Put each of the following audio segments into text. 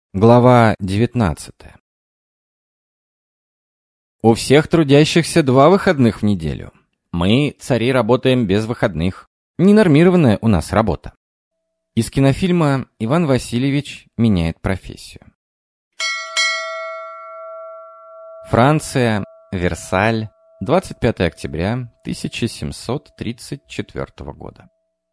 Глава 19. У всех трудящихся 2 выходных в неделю. Мы, цари, работаем без выходных. Ненормированная у нас работа. Из кинофильма «Иван Васильевич меняет профессию». Франция, Версаль, 25 октября 1734 года.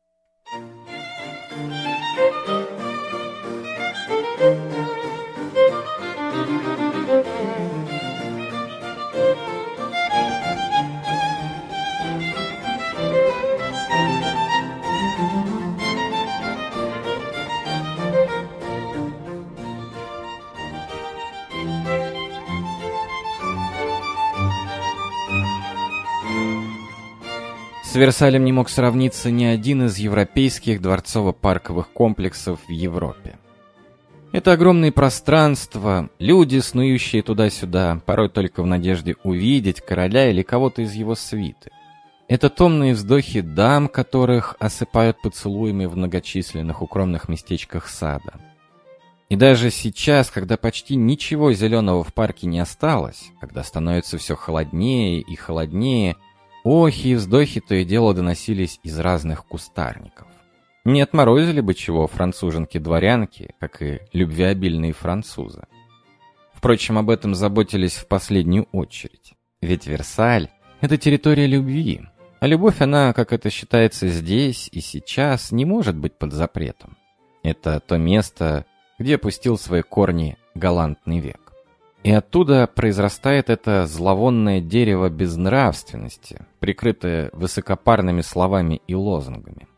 С Версалем не мог сравниться ни один из европейских дворцово-парковых комплексов в Европе. Это огромные пространства, люди, снующие туда-сюда, порой только в надежде увидеть короля или кого-то из его свиты. Это томные вздохи дам, которых осыпают поцелуями в многочисленных укромных местечках сада. И даже сейчас, когда почти ничего зеленого в парке не осталось, когда становится все холоднее и холоднее, охи и вздохи то и дело доносились из разных кустарников. Не отморозили бы чего француженки-дворянки, как и любвеобильные французы. Впрочем, об этом заботились в последнюю очередь. Ведь Версаль — это территория любви, а любовь, она, как это считается здесь и сейчас, не может быть под запретом. Это то место, где опустил свои корни галантный век. И оттуда произрастает это зловонное дерево безнравственности, прикрытое высокопарными словами и лозунгами.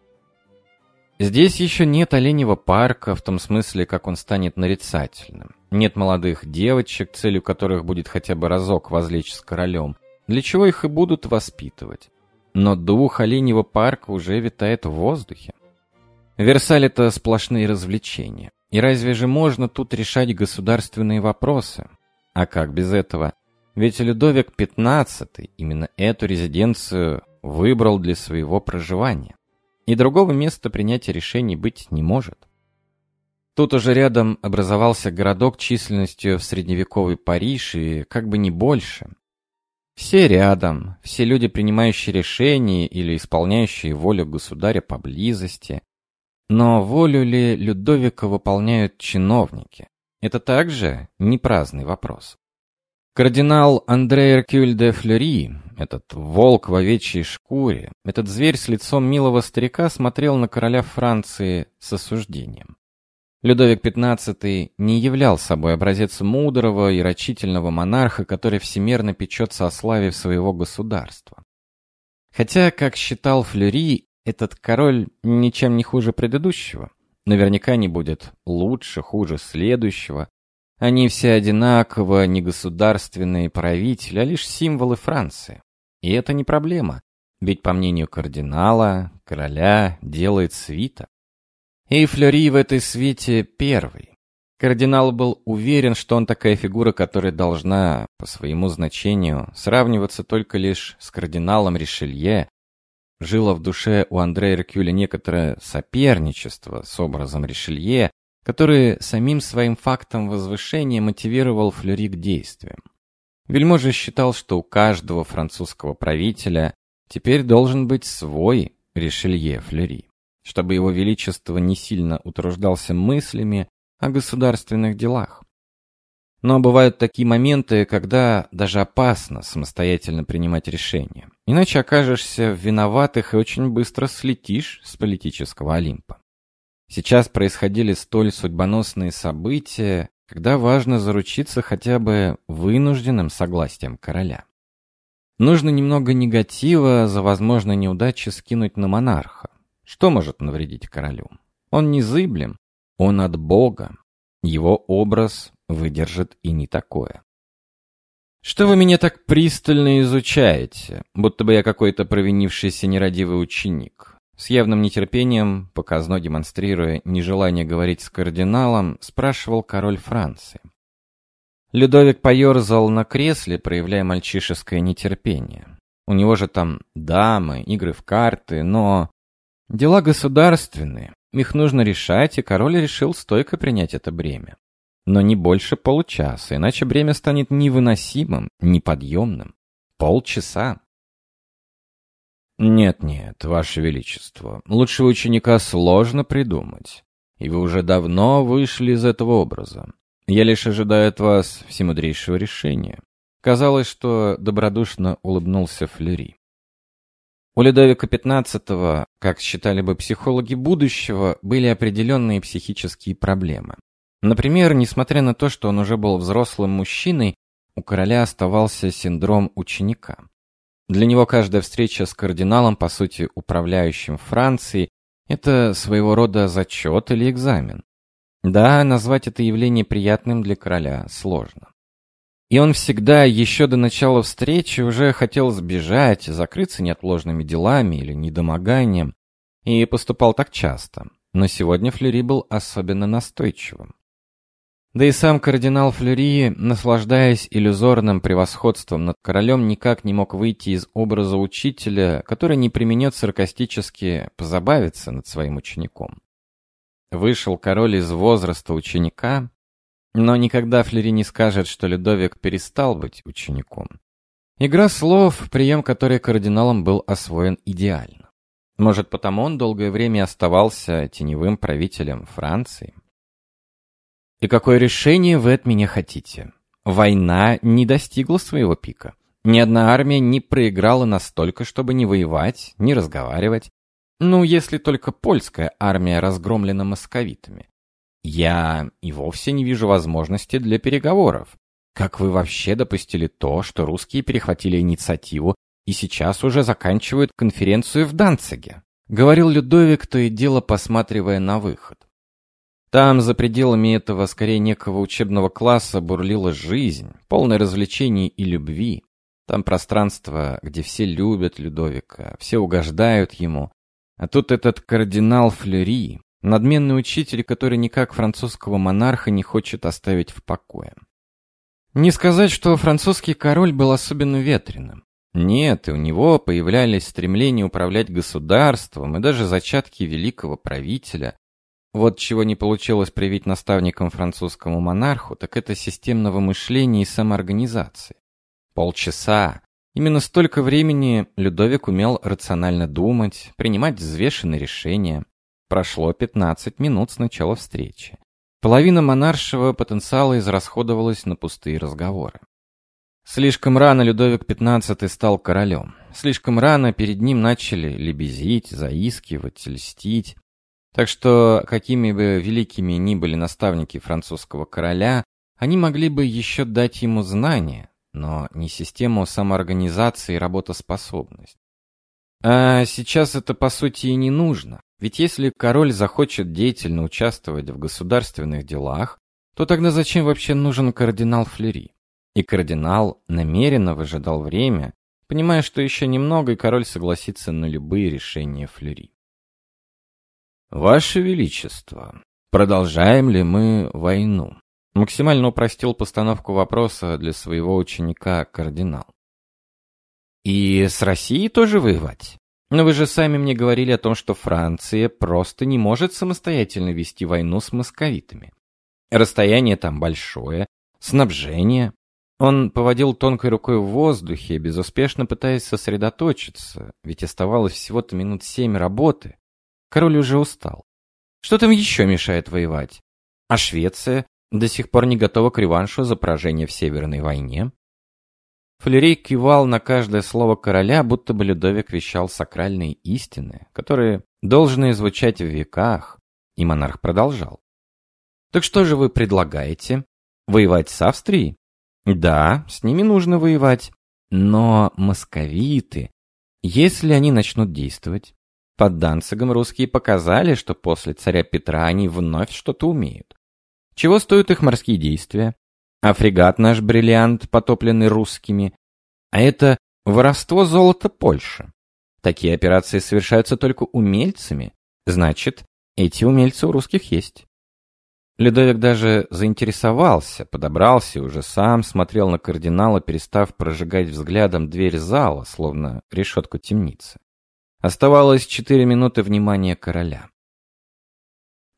Здесь еще нет оленьего парка, в том смысле, как он станет нарицательным. Нет молодых девочек, целью которых будет хотя бы разок возлечь с королем, для чего их и будут воспитывать. Но дух оленьего парка уже витает в воздухе. Версаль — это сплошные развлечения. И разве же можно тут решать государственные вопросы? А как без этого? Ведь Людовик XV именно эту резиденцию выбрал для своего проживания. И другого места принятия решений быть не может. Тут уже рядом образовался городок численностью в средневековый Париж и как бы не больше. Все рядом, все люди, принимающие решения или исполняющие волю государя поблизости. Но волю ли Людовика выполняют чиновники? Это также не праздный вопрос. Кардинал Андре Эркюль де Флери, этот волк в овечьей шкуре, этот зверь с лицом милого старика, смотрел на короля Франции с осуждением. Людовик XV не являл собой образец мудрого и рачительного монарха, который всемерно печется о славе своего государства. Хотя, как считал Флери, этот король ничем не хуже предыдущего. Наверняка не будет лучше, хуже следующего. Они все одинаково не государственные правители, а лишь символы Франции. И это не проблема, ведь, по мнению кардинала, короля делает свита. И Флери в этой свите первый. Кардинал был уверен, что он такая фигура, которая должна, по своему значению, сравниваться только лишь с кардиналом Ришелье. Жило в душе у Андре Эркюля некоторое соперничество с образом Ришелье, который самим своим фактом возвышения мотивировал Флери к действиям. Вельможа считал, что у каждого французского правителя теперь должен быть свой Ришелье Флери, чтобы его величество не сильно утруждался мыслями о государственных делах. Но бывают такие моменты, когда даже опасно самостоятельно принимать решения. Иначе окажешься в виноватых и очень быстро слетишь с политического Олимпа. Сейчас происходили столь судьбоносные события, когда важно заручиться хотя бы вынужденным согласием короля. Нужно немного негатива за возможные неудачи скинуть на монарха. Что может навредить королю? Он незыблем, он от Бога. Его образ выдержит и не такое. «Что вы меня так пристально изучаете, будто бы я какой-то провинившийся нерадивый ученик?» С явным нетерпением, показно демонстрируя нежелание говорить с кардиналом, спрашивал король Франции. Людовик поерзал на кресле, проявляя мальчишеское нетерпение. У него же там дамы, игры в карты, но... Дела государственные, их нужно решать, и король решил стойко принять это бремя. но не больше получаса, иначе бремя станет невыносимым, неподъемным. Полчаса. Нет, Ваше Величество, лучшего ученика сложно придумать, и вы уже давно вышли из этого образа. Я лишь ожидаю от вас всемудрейшего решения. Казалось, что добродушно улыбнулся Флери. У Людовика XV, как считали бы психологи будущего, были определенные психические проблемы. Например, несмотря на то, что он уже был взрослым мужчиной, у короля оставался синдром ученика. Для него каждая встреча с кардиналом, по сути, управляющим Францией, это своего рода зачет или экзамен. Да, назвать это явление приятным для короля сложно. И он всегда, еще до начала встречи, уже хотел сбежать, закрыться неотложными делами или недомоганием, и поступал так часто. Но сегодня Флери был особенно настойчивым. Да и сам кардинал Флери, наслаждаясь иллюзорным превосходством над королем, никак не мог выйти из образа учителя, который не преминет саркастически позабавиться над своим учеником. Вышел король из возраста ученика, но никогда Флери не скажет, что Людовик перестал быть учеником. Игра слов, прием которой кардиналом был освоен идеально. Может, потому он долгое время оставался теневым правителем Франции? И какое решение вы от меня хотите? Война не достигла своего пика. Ни одна армия не проиграла настолько, чтобы не воевать, не разговаривать. Ну, если только польская армия разгромлена московитами. Я и вовсе не вижу возможности для переговоров. Как вы вообще допустили то, что русские перехватили инициативу и сейчас уже заканчивают конференцию в Данциге? Говорил Людовик, то и дело посматривая на выход. Там, за пределами этого, скорее, некого учебного класса бурлила жизнь, полная развлечений и любви. Там пространство, где все любят Людовика, все угождают ему. А тут этот кардинал Флери, надменный учитель, который никак французского монарха не хочет оставить в покое. Не сказать, что французский король был особенно ветреным. Нет, и у него появлялись стремления управлять государством и даже зачатки великого правителя. Вот чего не получилось привить наставникам французскому монарху, так это системного мышления и самоорганизации. Полчаса. Именно столько времени Людовик умел рационально думать, принимать взвешенные решения. Прошло 15 минут с начала встречи. Половина монаршего потенциала израсходовалась на пустые разговоры. Слишком рано Людовик XV стал королем. Слишком рано перед ним начали лебезить, заискивать, льстить. Так что, какими бы великими ни были наставники французского короля, они могли бы еще дать ему знания, но не систему самоорганизации и работоспособность. А сейчас это, по сути, и не нужно. Ведь если король захочет деятельно участвовать в государственных делах, то тогда зачем вообще нужен кардинал Флери? И кардинал намеренно выжидал время, понимая, что еще немного, и король согласится на любые решения Флери. «Ваше Величество, продолжаем ли мы войну?» Максимально упростил постановку вопроса для своего ученика кардинал. «И с Россией тоже воевать? Но вы же сами мне говорили о том, что Франция просто не может самостоятельно вести войну с московитами. Расстояние там большое, снабжение». Он поводил тонкой рукой в воздухе, безуспешно пытаясь сосредоточиться, ведь оставалось всего-то минут 7 работы. Король уже устал. Что там еще мешает воевать? А Швеция до сих пор не готова к реваншу за поражение в Северной войне? Флери кивал на каждое слово короля, будто бы Людовик вещал сакральные истины, которые должны звучать в веках, и монарх продолжал. Так что же вы предлагаете? Воевать с Австрией? Да, с ними нужно воевать. Но московиты, если они начнут действовать... Под Данцигом русские показали, что после царя Петра они вновь что-то умеют. Чего стоят их морские действия? А фрегат наш «Бриллиант», потопленный русскими? А это воровство золота Польши. Такие операции совершаются только умельцами. Значит, эти умельцы у русских есть. Людовик даже заинтересовался, подобрался и уже сам смотрел на кардинала, перестав прожигать взглядом дверь зала, словно решетку темницы. Оставалось 4 минуты внимания короля.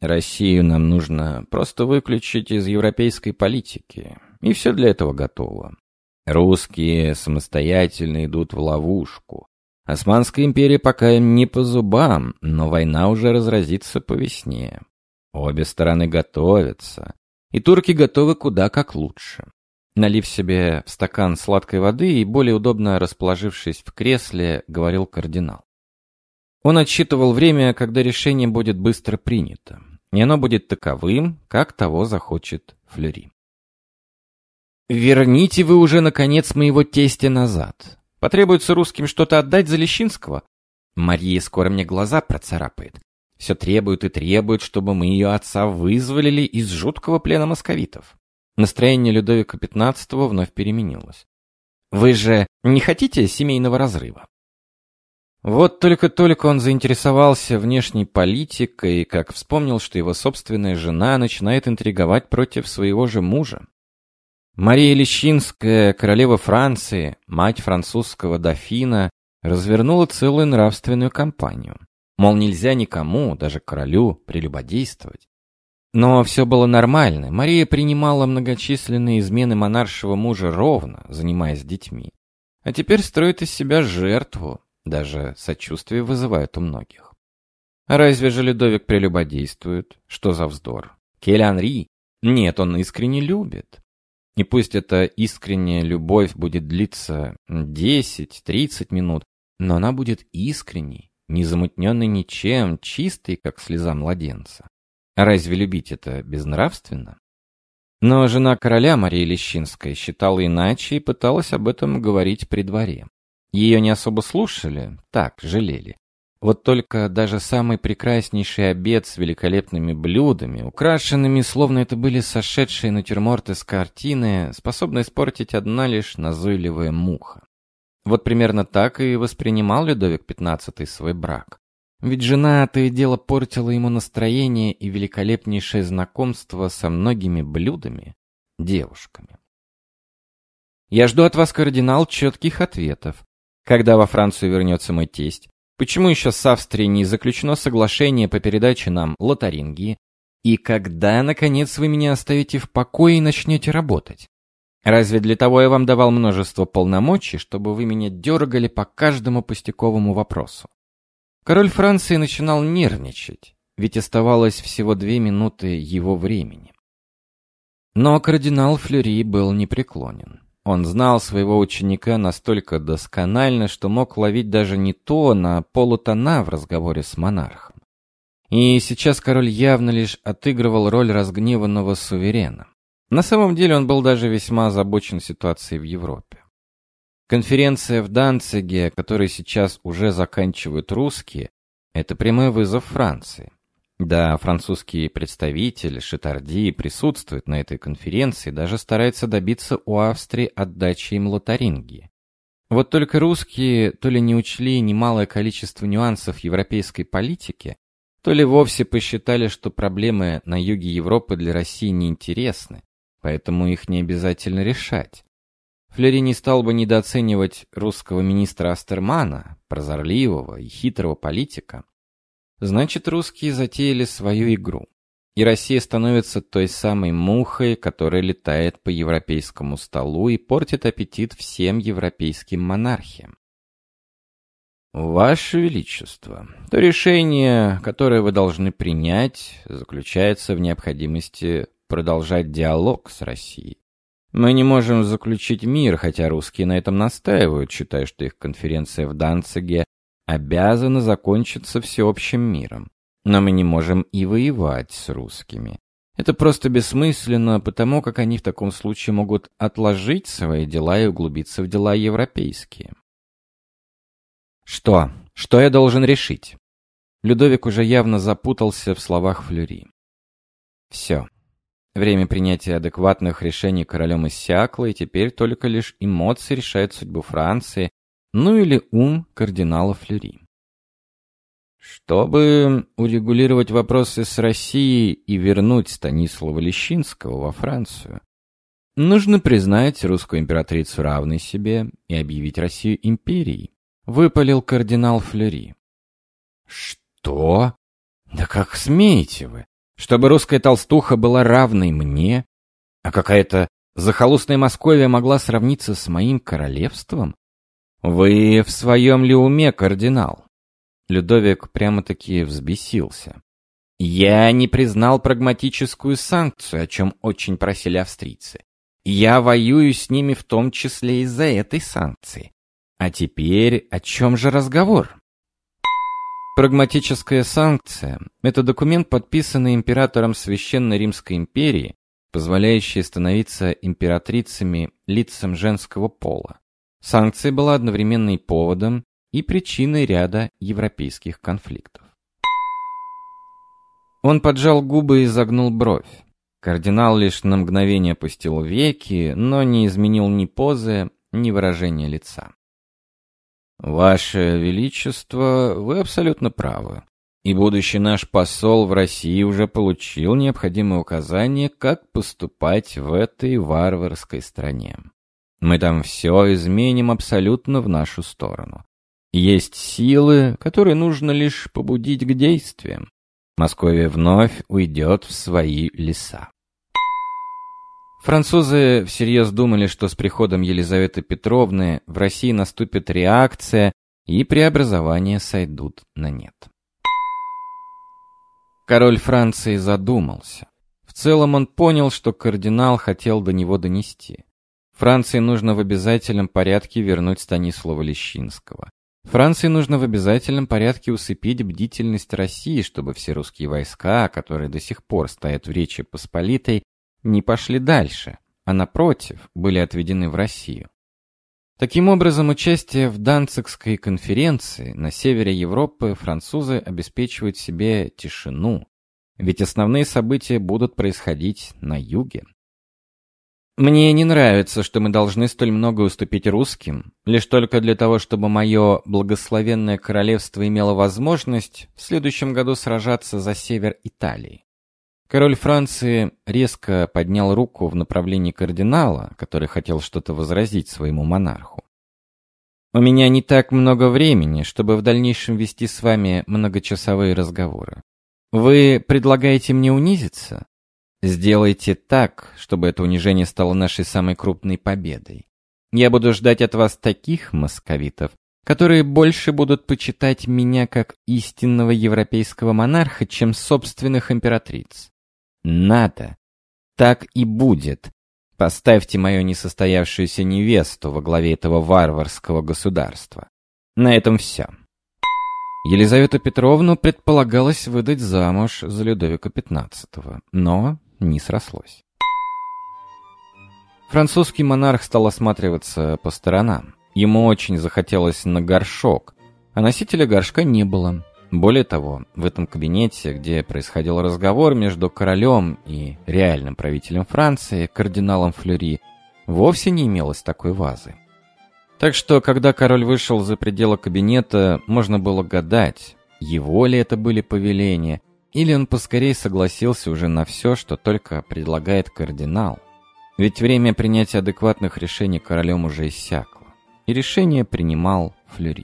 Россию нам нужно просто выключить из европейской политики, и все для этого готово. Русские самостоятельно идут в ловушку. Османская империя пока им не по зубам, но война уже разразится по весне. Обе стороны готовятся, и турки готовы куда как лучше. Налив себе в стакан сладкой воды и более удобно расположившись в кресле, говорил кардинал. Он отсчитывал время, когда решение будет быстро принято, и оно будет таковым, как того захочет Флeury. «Верните вы уже, наконец, моего тестя назад. Потребуется русским что-то отдать за Лещинского? Мария скоро мне глаза процарапает. Все требует и требует, чтобы мы ее отца вызволили из жуткого плена московитов». Настроение Людовика XV вновь переменилось. «Вы же не хотите семейного разрыва?» Вот только-только он заинтересовался внешней политикой, как вспомнил, что его собственная жена начинает интриговать против своего же мужа. Мария Лещинская, королева Франции, мать французского дофина, развернула целую нравственную кампанию. Мол, нельзя никому, даже королю, прелюбодействовать. Но все было нормально. Мария принимала многочисленные измены монаршего мужа ровно, занимаясь детьми. А теперь строит из себя жертву. Даже сочувствие вызывает у многих. А разве же Людовик прелюбодействует? Что за вздор? Кель-Анри? Нет, он искренне любит. И пусть эта искренняя любовь будет длиться 10-30 минут, но она будет искренней, не замутненной ничем, чистой, как слеза младенца. А разве любить это безнравственно? Но жена короля Мария Лещинская считала иначе и пыталась об этом говорить при дворе. Ее не особо слушали, так, жалели. Вот только даже самый прекраснейший обед с великолепными блюдами, украшенными, словно это были сошедшие натюрморты с картины, способна испортить одна лишь назойливая муха. Вот примерно так и воспринимал Людовик XV свой брак. Ведь жена то и дело портила ему настроение и великолепнейшее знакомство со многими блюдами, девушками. «Я жду от вас, кардинал, четких ответов. Когда во Францию вернется мой тесть? Почему еще с Австрией не заключено соглашение по передаче нам Лотарингии? И когда, наконец, вы меня оставите в покое и начнете работать? Разве для того я вам давал множество полномочий, чтобы вы меня дергали по каждому пустяковому вопросу?» Король Франции начинал нервничать, ведь оставалось всего 2 минуты его времени. Но кардинал Флeury был непреклонен. Он знал своего ученика настолько досконально, что мог ловить даже не тон, а полутона в разговоре с монархом. И сейчас король явно лишь отыгрывал роль разгневанного суверена. На самом деле он был даже весьма озабочен ситуацией в Европе. Конференция в Данциге, которую сейчас уже заканчивают русские, это прямой вызов Франции. Да, французский представитель Шитарди присутствует на этой конференции, даже старается добиться у Австрии отдачи им Лотарингии. Вот только русские то ли не учли немалое количество нюансов европейской политики, то ли вовсе посчитали, что проблемы на юге Европы для России неинтересны, поэтому их не обязательно решать. Флeury не стал бы недооценивать русского министра Астермана, прозорливого и хитрого политика. Значит, русские затеяли свою игру. И Россия становится той самой мухой, которая летает по европейскому столу и портит аппетит всем европейским монархиям. Ваше Величество, то решение, которое вы должны принять, заключается в необходимости продолжать диалог с Россией. Мы не можем заключить мир, хотя русские на этом настаивают, считая, что их конференция в Данциге обязана закончиться всеобщим миром. Но мы не можем и воевать с русскими. Это просто бессмысленно, потому как они в таком случае могут отложить свои дела и углубиться в дела европейские. Что? Что я должен решить? Людовик уже явно запутался в словах Флeury. Все. Время принятия адекватных решений королем иссякло, и теперь только лишь эмоции решают судьбу Франции, ну или ум кардинала Флeury. Чтобы урегулировать вопросы с Россией и вернуть Станислава Лещинского во Францию, нужно признать русскую императрицу равной себе и объявить Россию империей, выпалил кардинал Флeury. Что? Да как смеете вы? Чтобы русская толстуха была равной мне, а какая-то захолустная Московия могла сравниться с моим королевством? Вы в своем ли уме, кардинал? Людовик прямо-таки взбесился. Я не признал прагматическую санкцию, о чем очень просили австрийцы. Я воюю с ними в том числе из-за этой санкции. А теперь о чем же разговор? Прагматическая санкция – это документ, подписанный императором Священной Римской империи, позволяющий становиться императрицами лицам женского пола. Санкция была одновременно и поводом, и причиной ряда европейских конфликтов. Он поджал губы и загнул бровь. Кардинал лишь на мгновение опустил веки, но не изменил ни позы, ни выражения лица. «Ваше Величество, вы абсолютно правы. И будущий наш посол в России уже получил необходимые указания, как поступать в этой варварской стране. Мы там все изменим абсолютно в нашу сторону. Есть силы, которые нужно лишь побудить к действиям. Московия вновь уйдет в свои леса». Французы всерьез думали, что с приходом Елизаветы Петровны в России наступит реакция, и преобразования сойдут на нет. Король Франции задумался. В целом он понял, что кардинал хотел до него донести. Франции нужно в обязательном порядке вернуть Станислава Лещинского. Франции нужно в обязательном порядке усыпить бдительность России, чтобы все русские войска, которые до сих пор стоят в Речи Посполитой, не пошли дальше, а напротив, были отведены в Россию. Таким образом, участие в Данцигской конференции на севере Европы французы обеспечивают себе тишину, ведь основные события будут происходить на юге. Мне не нравится, что мы должны столь много уступить русским, лишь только для того, чтобы мое благословенное королевство имело возможность в следующем году сражаться за север Италии. Король Франции резко поднял руку в направлении кардинала, который хотел что-то возразить своему монарху. «У меня не так много времени, чтобы в дальнейшем вести с вами многочасовые разговоры. Вы предлагаете мне унизиться? Сделайте так, чтобы это унижение стало нашей самой крупной победой. Я буду ждать от вас таких московитов, которые больше будут почитать меня как истинного европейского монарха, чем собственных императриц. Надо. Так и будет. Поставьте мою несостоявшуюся невесту во главе этого варварского государства. На этом все». Елизавету Петровну предполагалось выдать замуж за Людовика XV, но не срослось. Французский монарх стал осматриваться по сторонам. Ему очень захотелось на горшок, а носителя горшка не было. Более того, в этом кабинете, где происходил разговор между королем и реальным правителем Франции, кардиналом Флюри, вовсе не имелось такой вазы. Так что, когда король вышел за пределы кабинета, можно было гадать, его ли это были повеления, или он поскорее согласился уже на все, что только предлагает кардинал. Ведь время принятия адекватных решений королем уже иссякло, и решение принимал Флюри.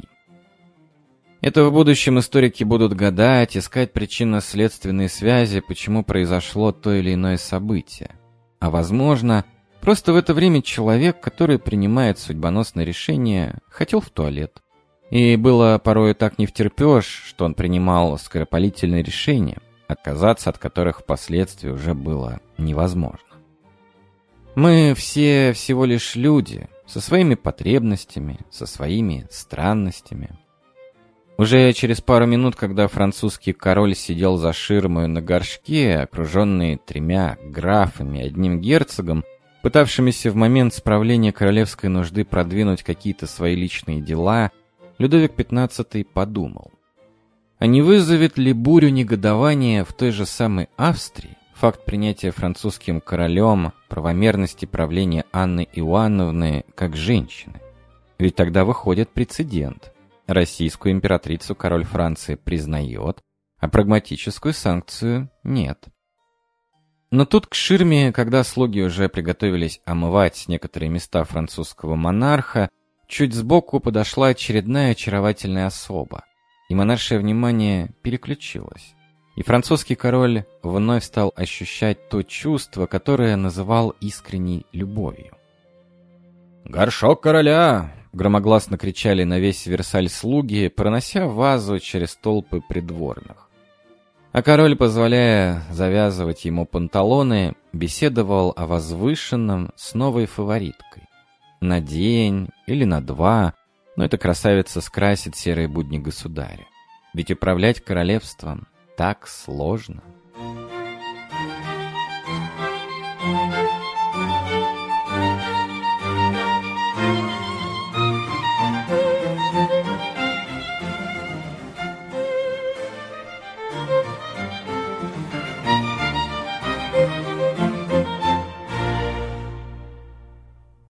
Это в будущем историки будут гадать, искать причинно-следственные связи, почему произошло то или иное событие. А возможно, просто в это время человек, который принимает судьбоносное решение, хотел в туалет. И было порой так невтерпёж, что он принимал скоропалительные решения, отказаться от которых впоследствии уже было невозможно. Мы все всего лишь люди, со своими потребностями, со своими странностями. Уже через пару минут, когда французский король сидел за ширмой на горшке, окруженный 3 графами и 1 герцогом, пытавшимися в момент справления королевской нужды продвинуть какие-то свои личные дела, Людовик XV подумал, а не вызовет ли бурю негодования в той же самой Австрии факт принятия французским королем правомерности правления Анны Иоанновны как женщины? Ведь тогда выходит прецедент. Российскую императрицу король Франции признает, а прагматическую санкцию нет. Но тут к ширме, когда слуги уже приготовились омывать некоторые места французского монарха, чуть сбоку подошла очередная очаровательная особа, и монаршее внимание переключилось. И французский король вновь стал ощущать то чувство, которое называл искренней любовью. «Горшок короля!» — громогласно кричали на весь Версаль слуги, пронося вазу через толпы придворных. А король, позволяя завязывать ему панталоны, беседовал о возвышенном с новой фавориткой. На день или на два, но эта красавица скрасит серые будни государя. Ведь управлять королевством так сложно.